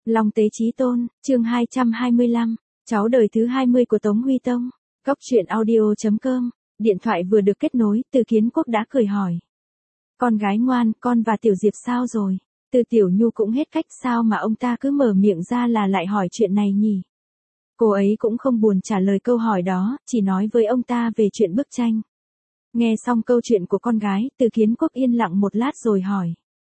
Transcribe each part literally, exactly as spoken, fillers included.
Long Tế Chí Tôn, chương hai trăm hai mươi lăm, cháu đời thứ hai mươi của Tống Huy Tông. Cóc truyện audio chấm com, điện thoại vừa được kết nối, Từ Kiến Quốc đã cười hỏi. Con gái ngoan, con và Tiểu Diệp sao rồi? Từ Tiểu Nhu cũng hết cách, sao mà ông ta cứ mở miệng ra là lại hỏi chuyện này nhỉ? Cô ấy cũng không buồn trả lời câu hỏi đó, chỉ nói với ông ta về chuyện bức tranh. Nghe xong câu chuyện của con gái, Từ Kiến Quốc yên lặng một lát rồi hỏi.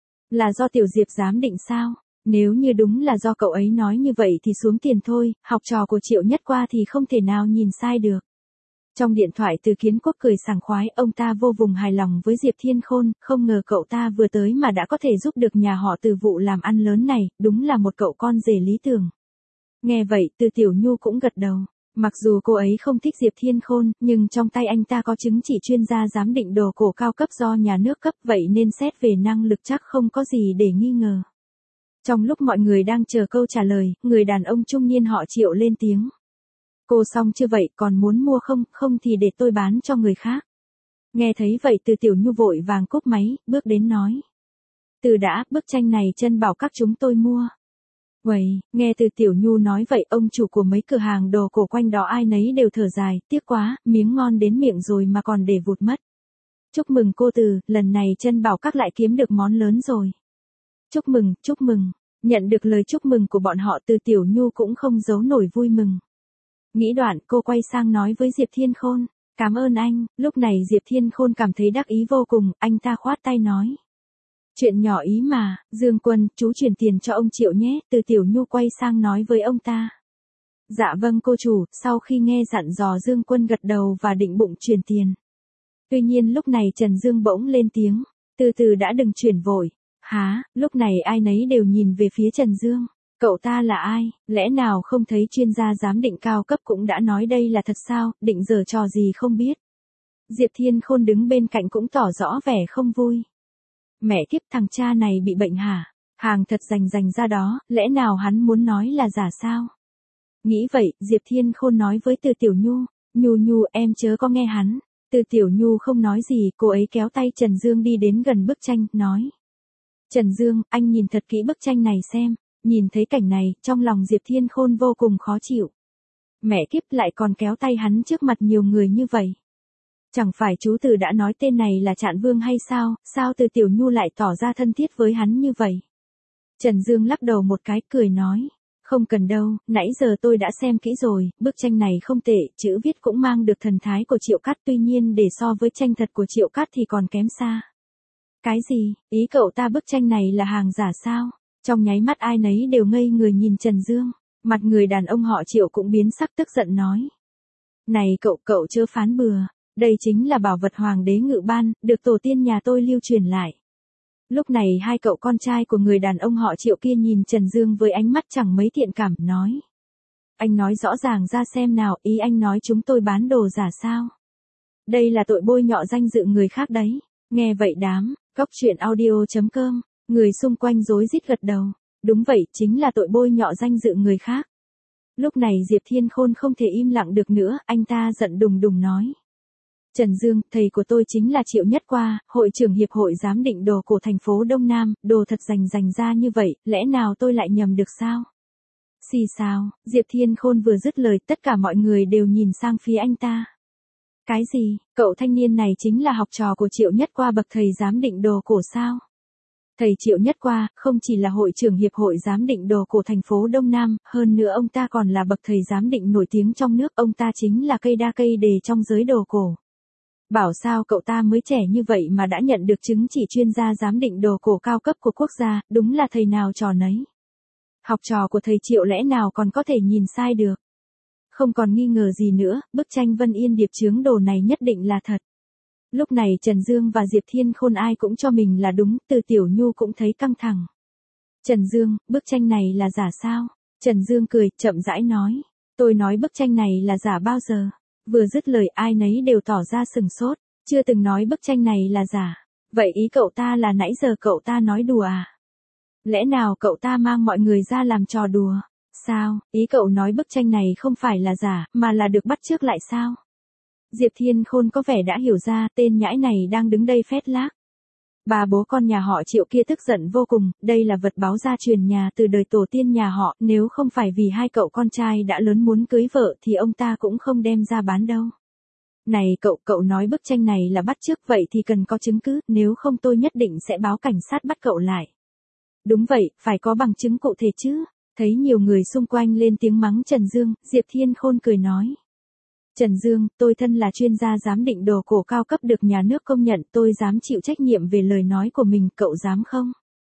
Là do Tiểu Diệp giám định sao? Nếu như đúng là do cậu ấy nói như vậy thì xuống tiền thôi, học trò của Triệu Nhất Qua thì không thể nào nhìn sai được. Trong điện thoại Từ Kiến Quốc cười sảng khoái, ông ta vô cùng hài lòng với Diệp Thiên Khôn, không ngờ cậu ta vừa tới mà đã có thể giúp được nhà họ Từ vụ làm ăn lớn này, đúng là một cậu con rể lý tưởng. Nghe vậy, Từ Tiểu Nhu cũng gật đầu. Mặc dù cô ấy không thích Diệp Thiên Khôn, nhưng trong tay anh ta có chứng chỉ chuyên gia giám định đồ cổ cao cấp do nhà nước cấp, vậy nên xét về năng lực chắc không có gì để nghi ngờ. Trong lúc mọi người đang chờ câu trả lời, người đàn ông trung niên họ Triệu lên tiếng. Cô xong chưa vậy, còn muốn mua không, không thì để tôi bán cho người khác. Nghe thấy vậy Từ Tiểu Nhu vội vàng cúp máy, bước đến nói. Từ đã, bức tranh này chân bảo các chúng tôi mua. Uầy, nghe Từ Tiểu Nhu nói vậy, ông chủ của mấy cửa hàng đồ cổ quanh đó ai nấy đều thở dài, tiếc quá, miếng ngon đến miệng rồi mà còn để vụt mất. Chúc mừng cô Từ, lần này chân bảo các lại kiếm được món lớn rồi. Chúc mừng, chúc mừng. Nhận được lời chúc mừng của bọn họ, Từ Tiểu Nhu cũng không giấu nổi vui mừng. Nghĩ đoạn, cô quay sang nói với Diệp Thiên Khôn. Cảm ơn anh. Lúc này Diệp Thiên Khôn cảm thấy đắc ý vô cùng, anh ta khoát tay nói. Chuyện nhỏ ý mà, Dương Quân, chú chuyển tiền cho ông Triệu nhé. Từ Tiểu Nhu quay sang nói với ông ta. Dạ vâng cô chủ. Sau khi nghe dặn dò, Dương Quân gật đầu và định bụng chuyển tiền. Tuy nhiên lúc này Trần Dương bỗng lên tiếng. Từ từ đã, đừng chuyển vội. Hả, lúc này ai nấy đều nhìn về phía Trần Dương. Cậu ta là ai, lẽ nào không thấy chuyên gia giám định cao cấp cũng đã nói đây là thật sao, định giở trò gì không biết. Diệp Thiên Khôn đứng bên cạnh cũng tỏ rõ vẻ không vui. Mẹ kiếp, thằng cha này bị bệnh hả? Hàng thật rành rành ra đó, lẽ nào hắn muốn nói là giả sao? Nghĩ vậy, Diệp Thiên Khôn nói với Từ Tiểu Nhu, Nhu Nhu em chớ có nghe hắn. Từ Tiểu Nhu không nói gì, cô ấy kéo tay Trần Dương đi đến gần bức tranh, nói. Trần Dương, anh nhìn thật kỹ bức tranh này xem. Nhìn thấy cảnh này, trong lòng Diệp Thiên Khôn vô cùng khó chịu. Mẹ kiếp, lại còn kéo tay hắn trước mặt nhiều người như vậy. Chẳng phải chú Từ đã nói tên này là Trạn Vương hay sao, sao Từ Tiểu Nhu lại tỏ ra thân thiết với hắn như vậy? Trần Dương lắc đầu một cái, cười nói. Không cần đâu, nãy giờ tôi đã xem kỹ rồi, bức tranh này không tệ, chữ viết cũng mang được thần thái của Triệu Cát, tuy nhiên để so với tranh thật của Triệu Cát thì còn kém xa. Cái gì, ý cậu ta bức tranh này là hàng giả sao? Trong nháy mắt ai nấy đều ngây người nhìn Trần Dương, mặt người đàn ông họ Triệu cũng biến sắc, tức giận nói. Này cậu, cậu chớ phán bừa, đây chính là bảo vật hoàng đế ngự ban, được tổ tiên nhà tôi lưu truyền lại. Lúc này hai cậu con trai của người đàn ông họ Triệu kia nhìn Trần Dương với ánh mắt chẳng mấy thiện cảm, nói. Anh nói rõ ràng ra xem nào, ý anh nói chúng tôi bán đồ giả sao? Đây là tội bôi nhọ danh dự người khác đấy. Nghe vậy đám, cóc truyện audio chấm com. Người xung quanh rối rít gật đầu. Đúng vậy, chính là tội bôi nhọ danh dự người khác. Lúc này Diệp Thiên Khôn không thể im lặng được nữa, anh ta giận đùng đùng nói. Trần Dương, thầy của tôi chính là Triệu Nhất Qua, hội trưởng hiệp hội giám định đồ cổ thành phố Đông Nam, đồ thật rành rành ra như vậy, lẽ nào tôi lại nhầm được sao? Xì xào, Diệp Thiên Khôn vừa dứt lời, tất cả mọi người đều nhìn sang phía anh ta. Cái gì, cậu thanh niên này chính là học trò của Triệu Nhất Qua, bậc thầy giám định đồ cổ sao? Thầy Triệu Nhất Qua, không chỉ là hội trưởng hiệp hội giám định đồ cổ thành phố Đông Nam, hơn nữa ông ta còn là bậc thầy giám định nổi tiếng trong nước, ông ta chính là cây đa cây đề trong giới đồ cổ. Bảo sao cậu ta mới trẻ như vậy mà đã nhận được chứng chỉ chuyên gia giám định đồ cổ cao cấp của quốc gia, đúng là thầy nào trò nấy. Học trò của thầy Triệu lẽ nào còn có thể nhìn sai được. Không còn nghi ngờ gì nữa, bức tranh Vân Yên điệp chướng đồ này nhất định là thật. Lúc này Trần Dương và Diệp Thiên Khôn ai cũng cho mình là đúng, Từ Tiểu Nhu cũng thấy căng thẳng. Trần Dương, bức tranh này là giả sao? Trần Dương cười, chậm rãi nói. Tôi nói bức tranh này là giả bao giờ? Vừa dứt lời ai nấy đều tỏ ra sừng sốt, chưa từng nói bức tranh này là giả. Vậy ý cậu ta là nãy giờ cậu ta nói đùa à? Lẽ nào cậu ta mang mọi người ra làm trò đùa? Sao, ý cậu nói bức tranh này không phải là giả, mà là được bắt chước lại sao? Diệp Thiên Khôn có vẻ đã hiểu ra, tên nhãi này đang đứng đây phét lác. Ba bố con nhà họ Triệu kia tức giận vô cùng, đây là vật báu gia truyền nhà từ đời tổ tiên nhà họ, nếu không phải vì hai cậu con trai đã lớn muốn cưới vợ thì ông ta cũng không đem ra bán đâu. Này cậu, cậu nói bức tranh này là bắt chước vậy thì cần có chứng cứ, nếu không tôi nhất định sẽ báo cảnh sát bắt cậu lại. Đúng vậy, phải có bằng chứng cụ thể chứ. Thấy nhiều người xung quanh lên tiếng mắng Trần Dương, Diệp Thiên Khôn cười nói. Trần Dương, tôi thân là chuyên gia giám định đồ cổ cao cấp được nhà nước công nhận, tôi dám chịu trách nhiệm về lời nói của mình, cậu dám không?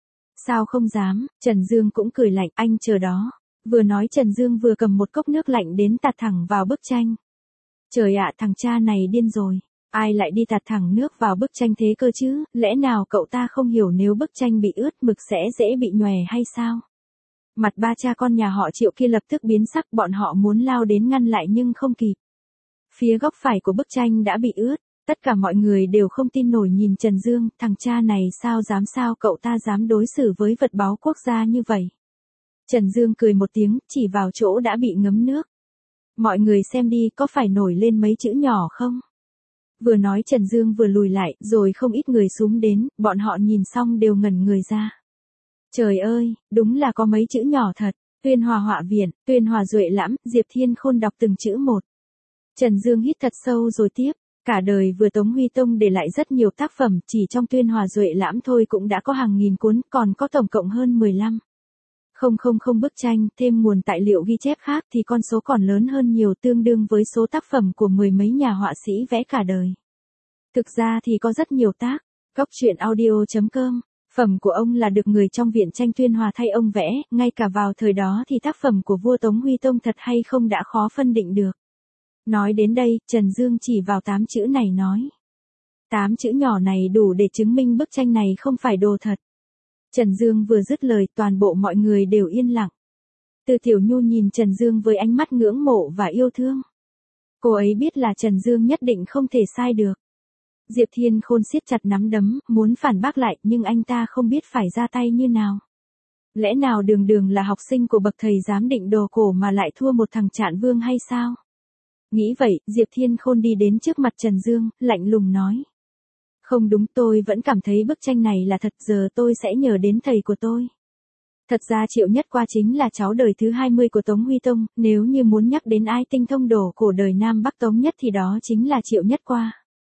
Sao không dám, Trần Dương cũng cười lạnh, anh chờ đó. Vừa nói Trần Dương vừa cầm một cốc nước lạnh đến tạt thẳng vào bức tranh. Trời ạ, thằng cha này điên rồi. Ai lại đi tạt thẳng nước vào bức tranh thế cơ chứ, lẽ nào cậu ta không hiểu nếu bức tranh bị ướt mực sẽ dễ bị nhòe hay sao? Mặt ba cha con nhà họ Triệu kia lập tức biến sắc, bọn họ muốn lao đến ngăn lại nhưng không kịp. Phía góc phải của bức tranh đã bị ướt, tất cả mọi người đều không tin nổi nhìn Trần Dương, thằng cha này sao dám sao cậu ta dám đối xử với vật báu quốc gia như vậy. Trần Dương cười một tiếng, chỉ vào chỗ đã bị ngấm nước. Mọi người xem đi, có phải nổi lên mấy chữ nhỏ không? Vừa nói Trần Dương vừa lùi lại, rồi không ít người xúm đến, bọn họ nhìn xong đều ngẩn người ra. Trời ơi, đúng là có mấy chữ nhỏ thật. Tuyên Hòa Họa Viện, Tuyên Hòa Duệ Lãm, Diệp Thiên Khôn đọc từng chữ một. Trần Dương hít thật sâu rồi tiếp. Cả đời vừa Tống Huy Tông để lại rất nhiều tác phẩm, chỉ trong Tuyên Hòa Duệ Lãm thôi cũng đã có hàng nghìn cuốn, còn có tổng cộng hơn mười lăm. Không không không bức tranh, thêm nguồn tài liệu ghi chép khác thì con số còn lớn hơn nhiều, tương đương với số tác phẩm của mười mấy nhà họa sĩ vẽ cả đời. Thực ra thì có rất nhiều tác. Góc truyện audio chấm com. Phẩm của ông là được người trong viện tranh Tuyên Hòa thay ông vẽ, ngay cả vào thời đó thì tác phẩm của vua Tống Huy Tông thật hay không đã khó phân định được. Nói đến đây, Trần Dương chỉ vào tám chữ này nói. Tám chữ nhỏ này đủ để chứng minh bức tranh này không phải đồ thật. Trần Dương vừa dứt lời, toàn bộ mọi người đều yên lặng. Từ Tiểu Nhu nhìn Trần Dương với ánh mắt ngưỡng mộ và yêu thương. Cô ấy biết là Trần Dương nhất định không thể sai được. Diệp Thiên Khôn siết chặt nắm đấm, muốn phản bác lại, nhưng anh ta không biết phải ra tay như nào. Lẽ nào đường đường là học sinh của bậc thầy giám định đồ cổ mà lại thua một thằng Trạn Vương hay sao? Nghĩ vậy, Diệp Thiên Khôn đi đến trước mặt Trần Dương, lạnh lùng nói. Không đúng, tôi vẫn cảm thấy bức tranh này là thật, giờ tôi sẽ nhờ đến thầy của tôi. Thật ra Triệu Nhất Qua chính là cháu đời thứ hai mươi của Tống Huy Tông, nếu như muốn nhắc đến ai tinh thông đồ cổ đời Nam Bắc Tống nhất thì đó chính là Triệu Nhất Qua.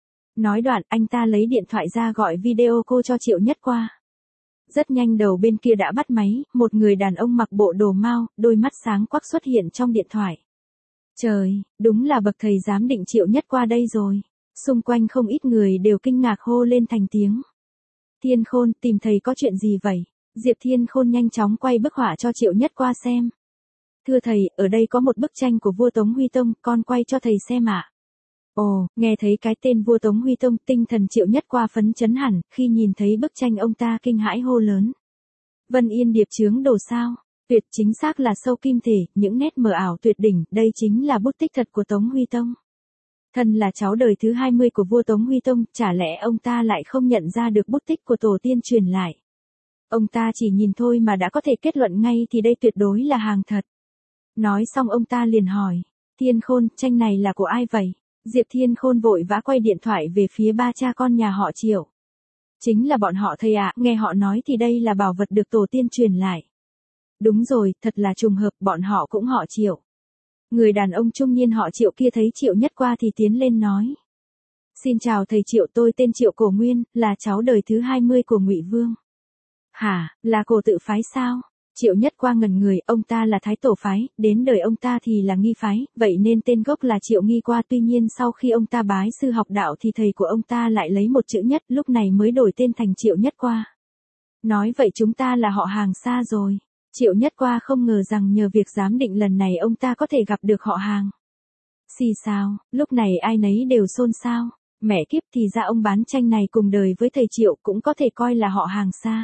Nói đoạn, anh ta lấy điện thoại ra gọi video cô cho Triệu Nhất Qua. Rất nhanh đầu bên kia đã bắt máy, một người đàn ông mặc bộ đồ mao, đôi mắt sáng quắc xuất hiện trong điện thoại. Trời, đúng là bậc thầy giám định Triệu Nhất Qua đây rồi. Xung quanh không ít người đều kinh ngạc hô lên thành tiếng. Thiên Khôn, tìm thầy có chuyện gì vậy? Diệp Thiên Khôn nhanh chóng quay bức họa cho Triệu Nhất Qua xem. Thưa thầy, ở đây có một bức tranh của vua Tống Huy Tông, con quay cho thầy xem ạ. À? Ồ, nghe thấy cái tên vua Tống Huy Tông, tinh thần Triệu Nhất Qua phấn chấn hẳn, khi nhìn thấy bức tranh ông ta kinh hãi hô lớn. Vân Yên điệp chướng đồ sao? Tuyệt, chính xác là sâu kim thể, những nét mờ ảo tuyệt đỉnh, đây chính là bút tích thật của Tống Huy Tông. Thân là cháu đời thứ hai mươi của vua Tống Huy Tông, chả lẽ ông ta lại không nhận ra được bút tích của tổ tiên truyền lại. Ông ta chỉ nhìn thôi mà đã có thể kết luận ngay thì đây tuyệt đối là hàng thật. Nói xong ông ta liền hỏi, Thiên Khôn, tranh này là của ai vậy? Diệp Thiên Khôn vội vã quay điện thoại về phía ba cha con nhà họ Triệu. Chính là bọn họ thầy ạ, nghe họ nói thì đây là bảo vật được tổ tiên truyền lại. Đúng rồi, thật là trùng hợp, bọn họ cũng họ Triệu. Người đàn ông trung niên họ Triệu kia thấy Triệu Nhất Qua thì tiến lên nói. Xin chào thầy Triệu, tôi tên Triệu Cổ Nguyên, là cháu đời thứ hai mươi của Ngụy Vương. Hả, là cổ tự phái sao? Triệu Nhất Qua ngẩn người, ông ta là Thái Tổ phái, đến đời ông ta thì là Nghi phái, vậy nên tên gốc là Triệu Nghi Qua, tuy nhiên sau khi ông ta bái sư học đạo thì thầy của ông ta lại lấy một chữ Nhất, lúc này mới đổi tên thành Triệu Nhất Qua. Nói vậy chúng ta là họ hàng xa rồi. Triệu Nhất Qua không ngờ rằng nhờ việc giám định lần này ông ta có thể gặp được họ hàng. Xì xào, lúc này ai nấy đều xôn xao. Mẹ kiếp, thì ra ông bán tranh này cùng đời với thầy Triệu cũng có thể coi là họ hàng xa.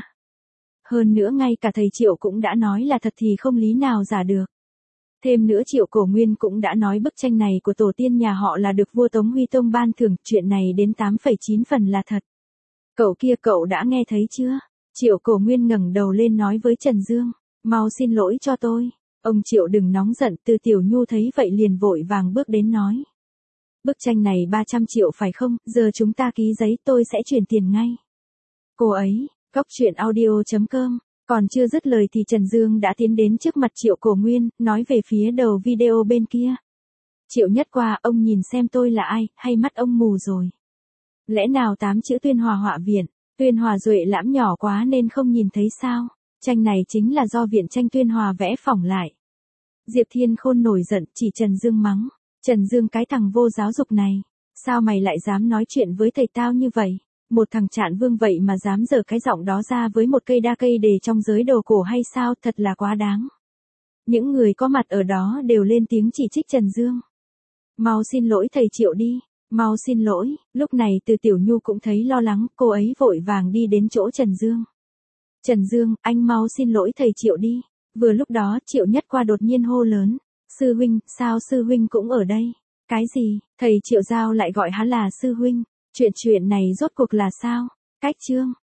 Hơn nữa ngay cả thầy Triệu cũng đã nói là thật thì không lý nào giả được. Thêm nữa Triệu Cổ Nguyên cũng đã nói bức tranh này của tổ tiên nhà họ là được vua Tống Huy Tông ban thưởng, chuyện này đến tám phẩy chín phần là thật. Cậu kia, cậu đã nghe thấy chưa? Triệu Cổ Nguyên ngẩng đầu lên nói với Trần Dương, mau xin lỗi cho tôi. Ông Triệu đừng nóng giận, Từ Tiểu Nhu thấy vậy liền vội vàng bước đến nói. Bức tranh này ba trăm triệu phải không, giờ chúng ta ký giấy tôi sẽ chuyển tiền ngay. Cô ấy, Cốc truyện audio chấm com. Còn chưa dứt lời thì Trần Dương đã tiến đến trước mặt Triệu Cổ Nguyên, nói về phía đầu video bên kia. Triệu Nhất Qua, ông nhìn xem tôi là ai, hay mắt ông mù rồi? Lẽ nào tám chữ Tuyên Hòa họa viện, Tuyên Hòa Duệ lãm nhỏ quá nên không nhìn thấy sao? Tranh này chính là do viện tranh Tuyên Hòa vẽ phỏng lại. Diệp Thiên Khôn nổi giận, chỉ Trần Dương mắng. Trần Dương, cái thằng vô giáo dục này, sao mày lại dám nói chuyện với thầy tao như vậy? Một thằng Trạn Vương vậy mà dám giở cái giọng đó ra với một cây đa cây đề trong giới đồ cổ hay sao, thật là quá đáng. Những người có mặt ở đó đều lên tiếng chỉ trích Trần Dương. Mau xin lỗi thầy Triệu đi, mau xin lỗi. Lúc này Từ Tiểu Nhu cũng thấy lo lắng, cô ấy vội vàng đi đến chỗ Trần Dương. Trần Dương, anh mau xin lỗi thầy Triệu đi. Vừa lúc đó Triệu Nhất Qua đột nhiên hô lớn. Sư huynh, sao sư huynh cũng ở đây? Cái gì? Thầy Triệu Giao lại gọi hắn là sư huynh. Chuyện chuyện này rốt cuộc là sao? Cách chương.